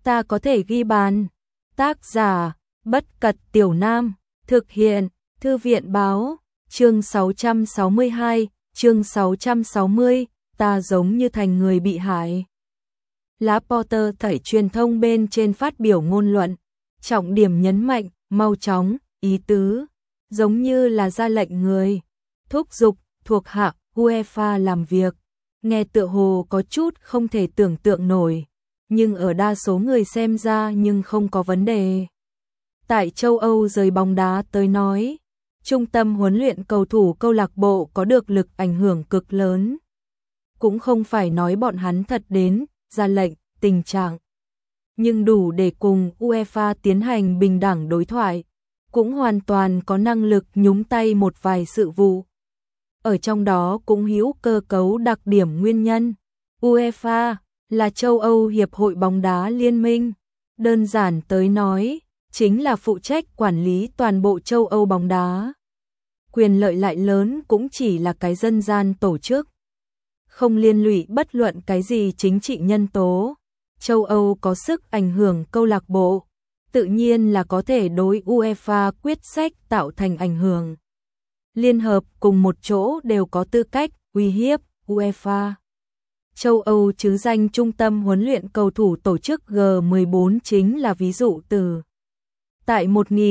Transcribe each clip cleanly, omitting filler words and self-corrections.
ta có thể ghi bàn. Tác giả, Bất Cật Tiểu Nam, thực hiện, Thư viện Báo, chương 662, chương 660, ta giống như thành người bị hại. Laporte thảy truyền thông bên trên phát biểu ngôn luận, trọng điểm nhấn mạnh, mau chóng, ý tứ, giống như là ra lệnh người, thúc giục, thuộc hạ, UEFA làm việc, nghe tựa hồ có chút không thể tưởng tượng nổi, nhưng ở đa số người xem ra nhưng không có vấn đề. Tại châu Âu giới bóng đá tới nói, trung tâm huấn luyện cầu thủ câu lạc bộ có được lực ảnh hưởng cực lớn. Cũng không phải nói bọn hắn thật đến, ra lệnh, tình trạng. Nhưng đủ để cùng UEFA tiến hành bình đẳng đối thoại, cũng hoàn toàn có năng lực nhúng tay một vài sự vụ. Ở trong đó cũng hữu cơ cấu đặc điểm nguyên nhân. UEFA là châu Âu Hiệp hội bóng đá liên minh. Đơn giản tới nói, chính là phụ trách quản lý toàn bộ châu Âu bóng đá. Quyền lợi lại lớn cũng chỉ là cái dân gian tổ chức. Không liên lụy bất luận cái gì chính trị nhân tố. Châu Âu có sức ảnh hưởng câu lạc bộ, tự nhiên là có thể đối UEFA quyết sách tạo thành ảnh hưởng. Liên hợp cùng một chỗ đều có tư cách uy hiếp UEFA. Châu Âu chứ danh trung tâm huấn luyện cầu thủ tổ chức G14 chính là ví dụ từ. Tại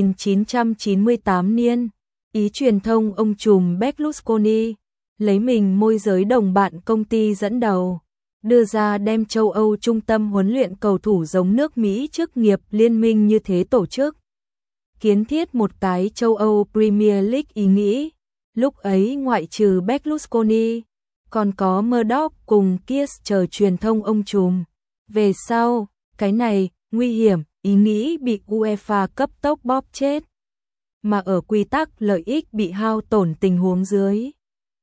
1998 niên, ý truyền thông ông trùm Berlusconi, lấy mình môi giới đồng bạn công ty dẫn đầu, đưa ra đem châu Âu trung tâm huấn luyện cầu thủ giống nước Mỹ chức nghiệp liên minh như thế tổ chức. Kiến thiết một cái châu Âu Premier League ý nghĩ, lúc ấy ngoại trừ Berlusconi, còn có Murdoch cùng Kiss chờ truyền thông ông trùm. Về sau, cái này, nguy hiểm, ý nghĩ bị UEFA cấp tốc bóp chết. Mà ở quy tắc lợi ích bị hao tổn tình huống dưới,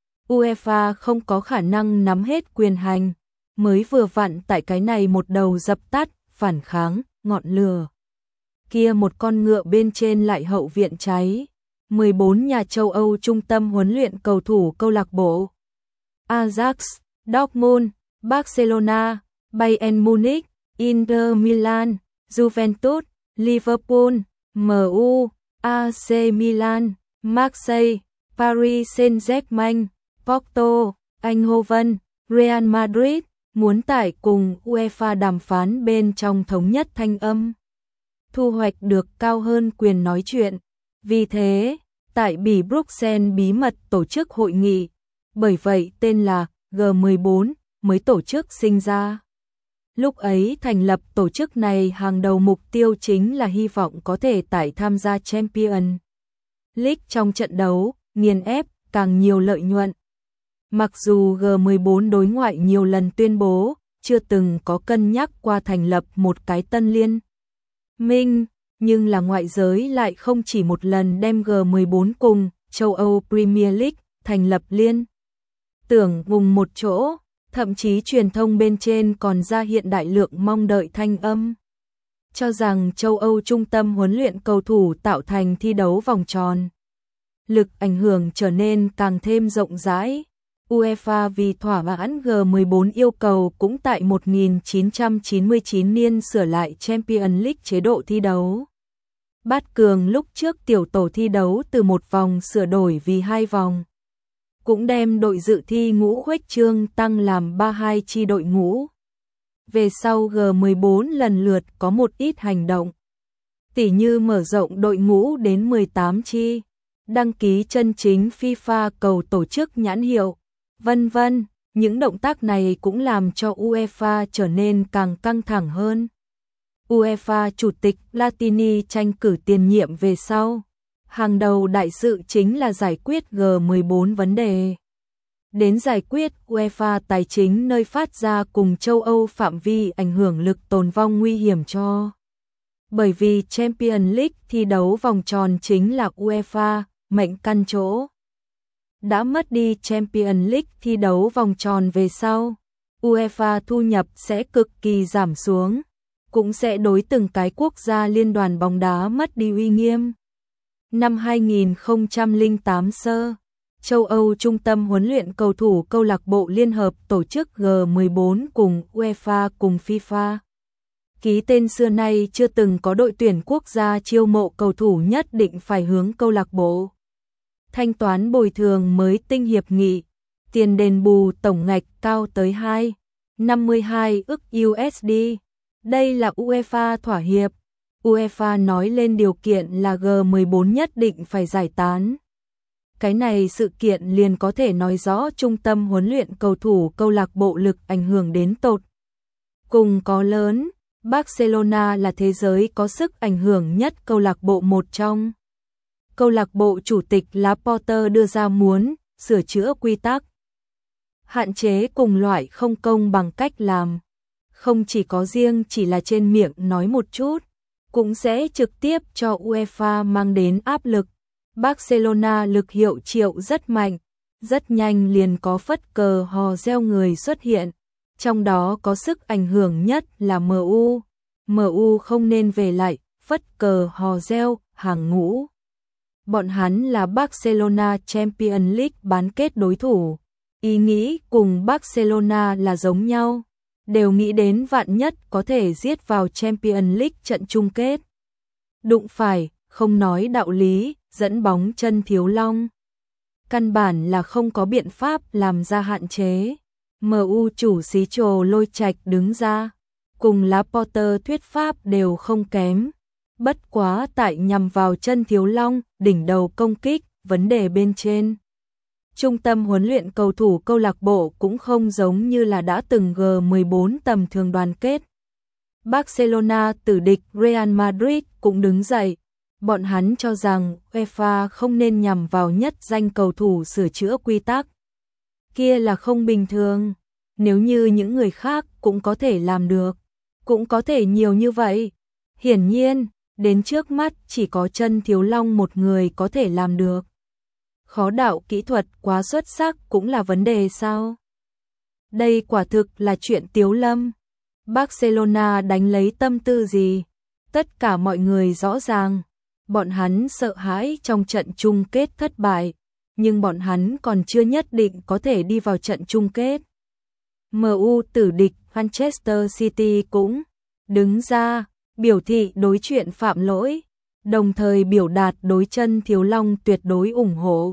UEFA không có khả năng nắm hết quyền hành, mới vừa vặn tại cái này một đầu dập tắt, phản kháng, ngọn lửa. Kia một con ngựa bên trên lại hậu viện cháy. 14 nhà châu Âu trung tâm huấn luyện cầu thủ câu lạc bộ Ajax, Dortmund, Barcelona, Bayern Munich, Inter Milan, Juventus, Liverpool, MU, AC Milan, Marseille, Paris Saint-Germain, Porto, Eindhoven, Real Madrid muốn tải cùng UEFA đàm phán bên trong thống nhất thanh âm, thu hoạch được cao hơn quyền nói chuyện. Vì thế, tại Bỉ Bruxelles bí mật tổ chức hội nghị, bởi vậy tên là G14 mới tổ chức sinh ra. Lúc ấy thành lập tổ chức này hàng đầu mục tiêu chính là hy vọng có thể tải tham gia Champions League trong trận đấu, nghiền ép càng nhiều lợi nhuận. Mặc dù G14 đối ngoại nhiều lần tuyên bố, chưa từng có cân nhắc qua thành lập một cái tân liên minh, nhưng là ngoại giới lại không chỉ một lần đem G14 cùng châu Âu Premier League thành lập liên tưởng cùng một chỗ, thậm chí truyền thông bên trên còn ra hiện đại lượng mong đợi thanh âm, cho rằng châu Âu trung tâm huấn luyện cầu thủ tạo thành thi đấu vòng tròn. Lực ảnh hưởng trở nên càng thêm rộng rãi. UEFA vì thỏa mãn G14 yêu cầu cũng tại 1999 niên sửa lại Champions League chế độ thi đấu. Bát cường lúc trước tiểu tổ thi đấu từ một vòng sửa đổi vì 2 vòng. Cũng đem đội dự thi ngũ khuếch trương tăng làm 32 chi đội ngũ. Về sau G14 lần lượt có một ít hành động, tỉ như mở rộng đội ngũ đến 18 chi, đăng ký chân chính FIFA cầu tổ chức nhãn hiệu, vân vân. Những động tác này cũng làm cho UEFA trở nên càng căng thẳng hơn. UEFA chủ tịch Platini tranh cử tiền nhiệm về sau, hàng đầu đại sự chính là giải quyết G14 vấn đề. Đến giải quyết UEFA tài chính nơi phát ra cùng châu Âu phạm vi ảnh hưởng lực tồn vong nguy hiểm cho. Bởi vì Champions League thi đấu vòng tròn chính là UEFA, mệnh căn chỗ. Đã mất đi Champions League thi đấu vòng tròn về sau, UEFA thu nhập sẽ cực kỳ giảm xuống, cũng sẽ đối từng cái quốc gia liên đoàn bóng đá mất đi uy nghiêm. Năm 2008 sơ, châu Âu trung tâm huấn luyện cầu thủ câu lạc bộ liên hợp tổ chức G14 cùng UEFA cùng FIFA. Ký tên xưa nay chưa từng có đội tuyển quốc gia chiêu mộ cầu thủ nhất định phải hướng câu lạc bộ thanh toán bồi thường mới tinh hiệp nghị, tiền đền bù tổng ngạch cao tới 2,52 ức USD. Đây là UEFA thỏa hiệp. UEFA nói lên điều kiện là G14 nhất định phải giải tán. Cái này sự kiện liền có thể nói rõ trung tâm huấn luyện cầu thủ câu lạc bộ lực ảnh hưởng đến tột cùng có lớn. Barcelona là thế giới có sức ảnh hưởng nhất câu lạc bộ một trong. Câu lạc bộ chủ tịch Laporte đưa ra muốn sửa chữa quy tắc hạn chế cùng loại không công bằng cách làm. Không chỉ có riêng chỉ là trên miệng nói một chút, cũng sẽ trực tiếp cho UEFA mang đến áp lực. Barcelona lực hiệu triệu rất mạnh, rất nhanh liền có phất cờ hò reo người xuất hiện, trong đó có sức ảnh hưởng nhất là MU. MU không nên về lại, phất cờ hò reo, hàng ngũ. Bọn hắn là Barcelona Champions League bán kết đối thủ. Ý nghĩ cùng Barcelona là giống nhau, đều nghĩ đến vạn nhất có thể giết vào Champions League trận chung kết. Đụng phải, không nói đạo lý, dẫn bóng chân thiếu long. Căn bản là không có biện pháp làm ra hạn chế. MU chủ xí Trồ Lôi Trạch đứng ra, cùng Laporte thuyết pháp đều không kém. Bất quá tại nhằm vào chân thiếu long, đỉnh đầu công kích, vấn đề bên trên. Trung tâm huấn luyện cầu thủ câu lạc bộ cũng không giống như là đã từng G14 tầm thường đoàn kết. Barcelona tử địch Real Madrid cũng đứng dậy. Bọn hắn cho rằng UEFA không nên nhằm vào nhất danh cầu thủ sửa chữa quy tắc. Kia là không bình thường. Nếu như những người khác cũng có thể làm được, cũng có thể nhiều như vậy. Hiển nhiên, đến trước mắt chỉ có chân thiếu long một người có thể làm được. Khó đạo kỹ thuật quá xuất sắc cũng là vấn đề sao? Đây quả thực là chuyện tiếu lâm. Barcelona đánh lấy tâm tư gì? Tất cả mọi người rõ ràng. Bọn hắn sợ hãi trong trận chung kết thất bại, nhưng bọn hắn còn chưa nhất định có thể đi vào trận chung kết. MU tử địch Manchester City cũng đứng ra, biểu thị đối chuyện phạm lỗi, đồng thời biểu đạt đối chân thiếu long tuyệt đối ủng hộ.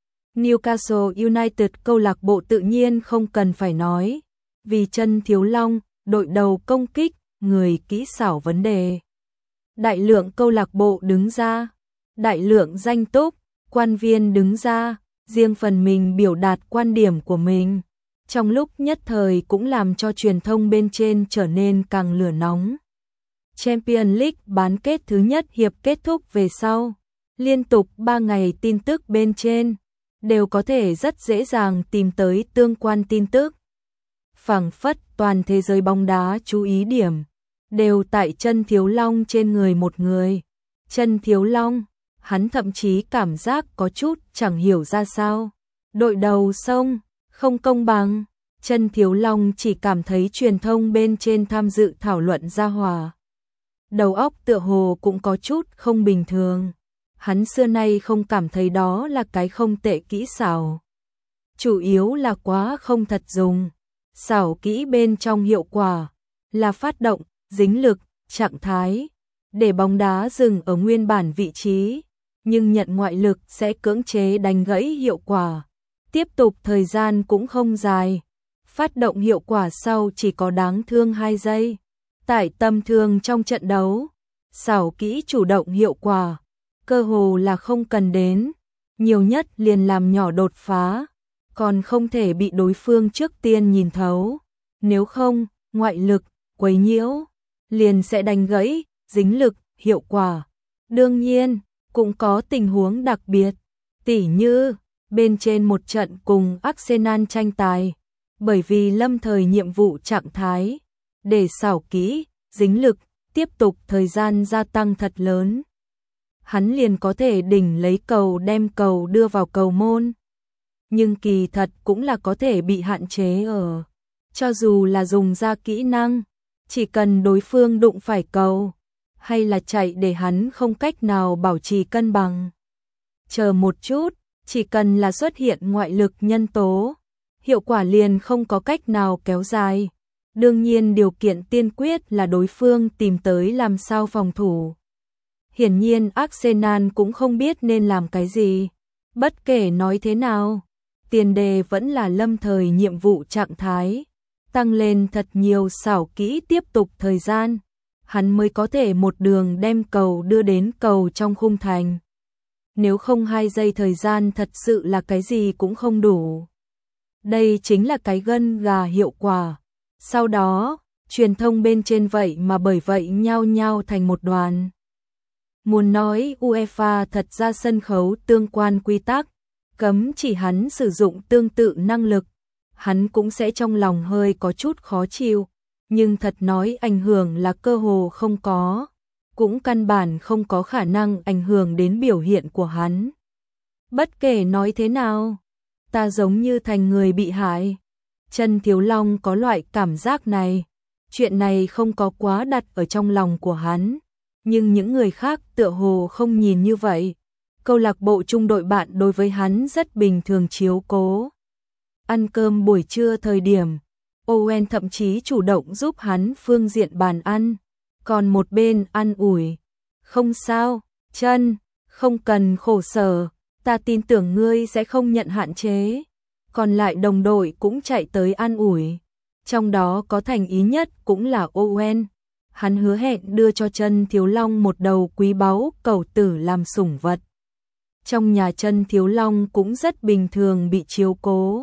Newcastle United câu lạc bộ tự nhiên không cần phải nói, vì chân thiếu long, đội đầu công kích, người kỹ xảo vấn đề. Đại lượng câu lạc bộ đứng ra, đại lượng danh túc, quan viên đứng ra, riêng phần mình biểu đạt quan điểm của mình. Trong lúc nhất thời cũng làm cho truyền thông bên trên trở nên càng lửa nóng. Champions League bán kết thứ nhất hiệp kết thúc về sau, liên tục 3 ngày tin tức bên trên, đều có thể rất dễ dàng tìm tới tương quan tin tức. Phảng phất toàn thế giới bóng đá chú ý điểm, đều tại chân thiếu long trên người một người. Chân thiếu long, hắn thậm chí cảm giác có chút chẳng hiểu ra sao. Đội đầu sông, không công bằng. Chân thiếu long chỉ cảm thấy truyền thông bên trên tham dự thảo luận ra hòa. Đầu óc tựa hồ cũng có chút không bình thường. Hắn xưa nay không cảm thấy đó là cái không tệ kỹ xảo. Chủ yếu là quá không thật dùng. Xảo kỹ bên trong hiệu quả là phát động, dính lực, trạng thái, để bóng đá dừng ở nguyên bản vị trí, nhưng nhận ngoại lực sẽ cưỡng chế đánh gãy hiệu quả. Tiếp tục thời gian cũng không dài. Phát động hiệu quả sau chỉ có đáng thương 2 giây. Tại tầm thường trong trận đấu, xảo kỹ chủ động hiệu quả, cơ hồ là không cần đến, nhiều nhất liền làm nhỏ đột phá, còn không thể bị đối phương trước tiên nhìn thấu. Nếu không, ngoại lực, quấy nhiễu, liền sẽ đánh gãy, dính lực, hiệu quả. Đương nhiên, cũng có tình huống đặc biệt, tỉ như bên trên một trận cùng Arsenal tranh tài, bởi vì lâm thời nhiệm vụ trạng thái, để xảo kỹ, dính lực, tiếp tục thời gian gia tăng thật lớn. Hắn liền có thể đỉnh lấy cầu đem cầu đưa vào cầu môn. Nhưng kỳ thật cũng là có thể bị hạn chế ở. Cho dù là dùng ra kỹ năng, chỉ cần đối phương đụng phải cầu, hay là chạy để hắn không cách nào bảo trì cân bằng. Chờ một chút, chỉ cần là xuất hiện ngoại lực nhân tố, hiệu quả liền không có cách nào kéo dài. Đương nhiên điều kiện tiên quyết là đối phương tìm tới làm sao phòng thủ. Hiển nhiên Arsenal cũng không biết nên làm cái gì. Bất kể nói thế nào, tiền đề vẫn là lâm thời nhiệm vụ trạng thái. Tăng lên thật nhiều xảo kỹ tiếp tục thời gian, hắn mới có thể một đường đem cầu đưa đến cầu trong khung thành. Nếu không 2 giây thời gian thật sự là cái gì cũng không đủ. Đây chính là cái gân gà hiệu quả. Sau đó, truyền thông bên trên vậy mà bởi vậy nhao nhao thành một đoàn. Muốn nói UEFA thật ra sân khấu tương quan quy tắc, cấm chỉ hắn sử dụng tương tự năng lực, hắn cũng sẽ trong lòng hơi có chút khó chịu, nhưng thật nói ảnh hưởng là cơ hồ không có, cũng căn bản không có khả năng ảnh hưởng đến biểu hiện của hắn. Bất kể nói thế nào, ta giống như thành người bị hại. Chân Thiếu Long có loại cảm giác này, chuyện này không có quá đặt ở trong lòng của hắn, nhưng những người khác tựa hồ không nhìn như vậy. Câu lạc bộ trung đội bạn đối với hắn rất bình thường chiếu cố. Ăn cơm buổi trưa thời điểm, Owen thậm chí chủ động giúp hắn phương diện bàn ăn, còn một bên an ủi. Không sao, Chân, không cần khổ sở, ta tin tưởng ngươi sẽ không nhận hạn chế. Còn lại đồng đội cũng chạy tới an ủi. Trong đó có thành ý nhất cũng là Owen. Hắn hứa hẹn đưa cho Chân Thiếu Long một đầu quý báu cẩu tử làm sủng vật. Trong nhà Chân Thiếu Long cũng rất bình thường bị chiếu cố.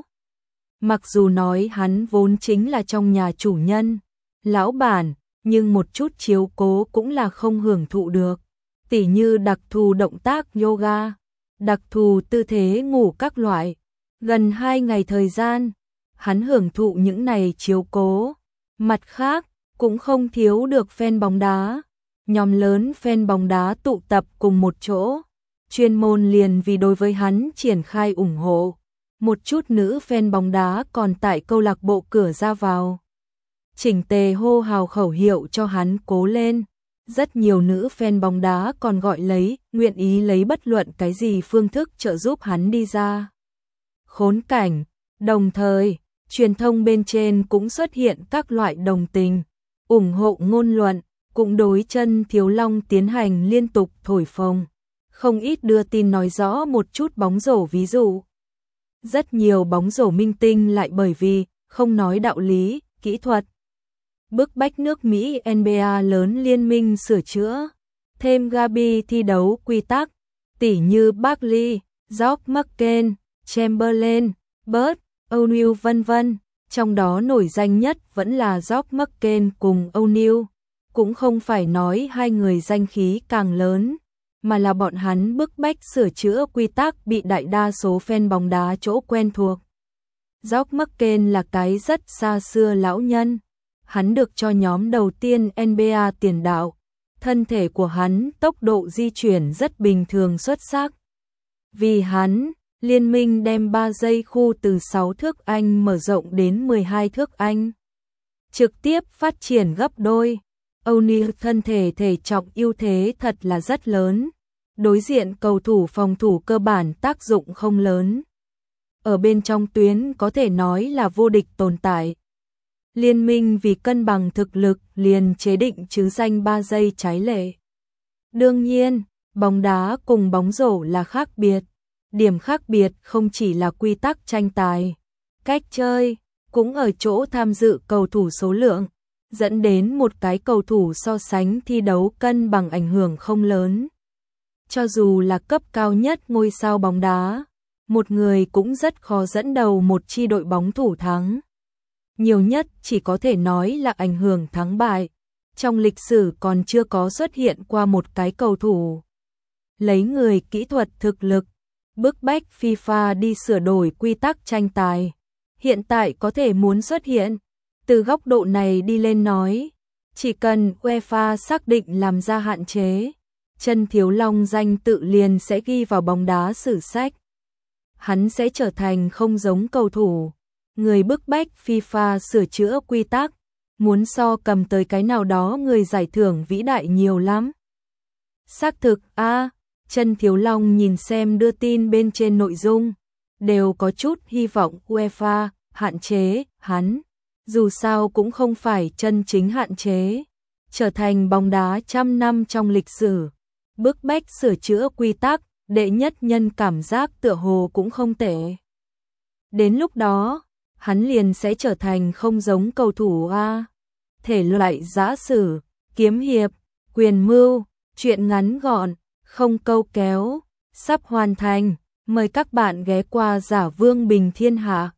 Mặc dù nói hắn vốn chính là trong nhà chủ nhân, lão bản, nhưng một chút chiếu cố cũng là không hưởng thụ được. Tỉ như đặc thù động tác yoga, đặc thù tư thế ngủ các loại. Gần 2 ngày thời gian, hắn hưởng thụ những này chiếu cố. Mặt khác, cũng không thiếu được fan bóng đá. Nhóm lớn fan bóng đá tụ tập cùng một chỗ, chuyên môn liền vì đối với hắn triển khai ủng hộ. Một chút nữ fan bóng đá còn tại câu lạc bộ cửa ra vào, chỉnh tề hô hào khẩu hiệu cho hắn cố lên. Rất nhiều nữ fan bóng đá còn gọi lấy, nguyện ý lấy bất luận cái gì phương thức trợ giúp hắn đi ra khốn cảnh. Đồng thời, truyền thông bên trên cũng xuất hiện các loại đồng tình, ủng hộ ngôn luận, cũng đối Chân Thiếu Long tiến hành liên tục thổi phồng. Không ít đưa tin nói rõ một chút bóng rổ ví dụ. Rất nhiều bóng rổ minh tinh lại bởi vì không nói đạo lý, kỹ thuật, bức bách nước Mỹ NBA lớn liên minh sửa chữa thêm Gabi thi đấu quy tắc, tỉ như Barkley, George McKen, Chamberlain, Bird, O'Neal vân vân. Trong đó nổi danh nhất vẫn là George McKen cùng O'Neal. Cũng không phải nói hai người danh khí càng lớn, mà là bọn hắn bức bách sửa chữa quy tắc bị đại đa số fan bóng đá chỗ quen thuộc. George McKen là cái rất xa xưa lão nhân. Hắn được cho nhóm đầu tiên NBA tiền đạo. Thân thể của hắn tốc độ di chuyển rất bình thường xuất sắc. Vì hắn, liên minh đem 3 giây khu từ 6 thước Anh mở rộng đến 12 thước Anh. Trực tiếp phát triển gấp đôi. O'Neal thân thể thể trọng ưu thế thật là rất lớn. Đối diện cầu thủ phòng thủ cơ bản tác dụng không lớn. Ở bên trong tuyến có thể nói là vô địch tồn tại. Liên minh vì cân bằng thực lực liền chế định chứ danh 3 giây trái lệ. Đương nhiên, bóng đá cùng bóng rổ là khác biệt. Điểm khác biệt không chỉ là quy tắc tranh tài, cách chơi, cũng ở chỗ tham dự cầu thủ số lượng, dẫn đến một cái cầu thủ so sánh thi đấu cân bằng ảnh hưởng không lớn. Cho dù là cấp cao nhất ngôi sao bóng đá, một người cũng rất khó dẫn đầu một chi đội bóng thủ thắng. Nhiều nhất chỉ có thể nói là ảnh hưởng thắng bại. Trong lịch sử còn chưa có xuất hiện qua một cái cầu thủ lấy người kỹ thuật thực lực bức bách FIFA đi sửa đổi quy tắc tranh tài. Hiện tại có thể muốn xuất hiện. Từ góc độ này đi lên nói, chỉ cần UEFA xác định làm ra hạn chế, Chân Thiếu Long danh tự liền sẽ ghi vào bóng đá sử sách. Hắn sẽ trở thành không giống cầu thủ, người bức bách FIFA sửa chữa quy tắc, muốn so cầm tới cái nào đó người giải thưởng vĩ đại nhiều lắm. Xác thực Chân Thiếu Long nhìn xem đưa tin bên trên nội dung, đều có chút hy vọng UEFA hạn chế hắn. dù sao cũng không phải chân chính hạn chế, trở thành bóng đá trăm năm trong lịch sử, bức bách sửa chữa quy tắc, đệ nhất nhân cảm giác tựa hồ cũng không tệ. Đến lúc đó, hắn liền sẽ trở thành không giống cầu thủ A. Thể loại giã sử, kiếm hiệp, quyền mưu, truyện ngắn gọn, không câu kéo, sắp hoàn thành. Mời các bạn ghé qua Giả Vương Bình Thiên Hạ.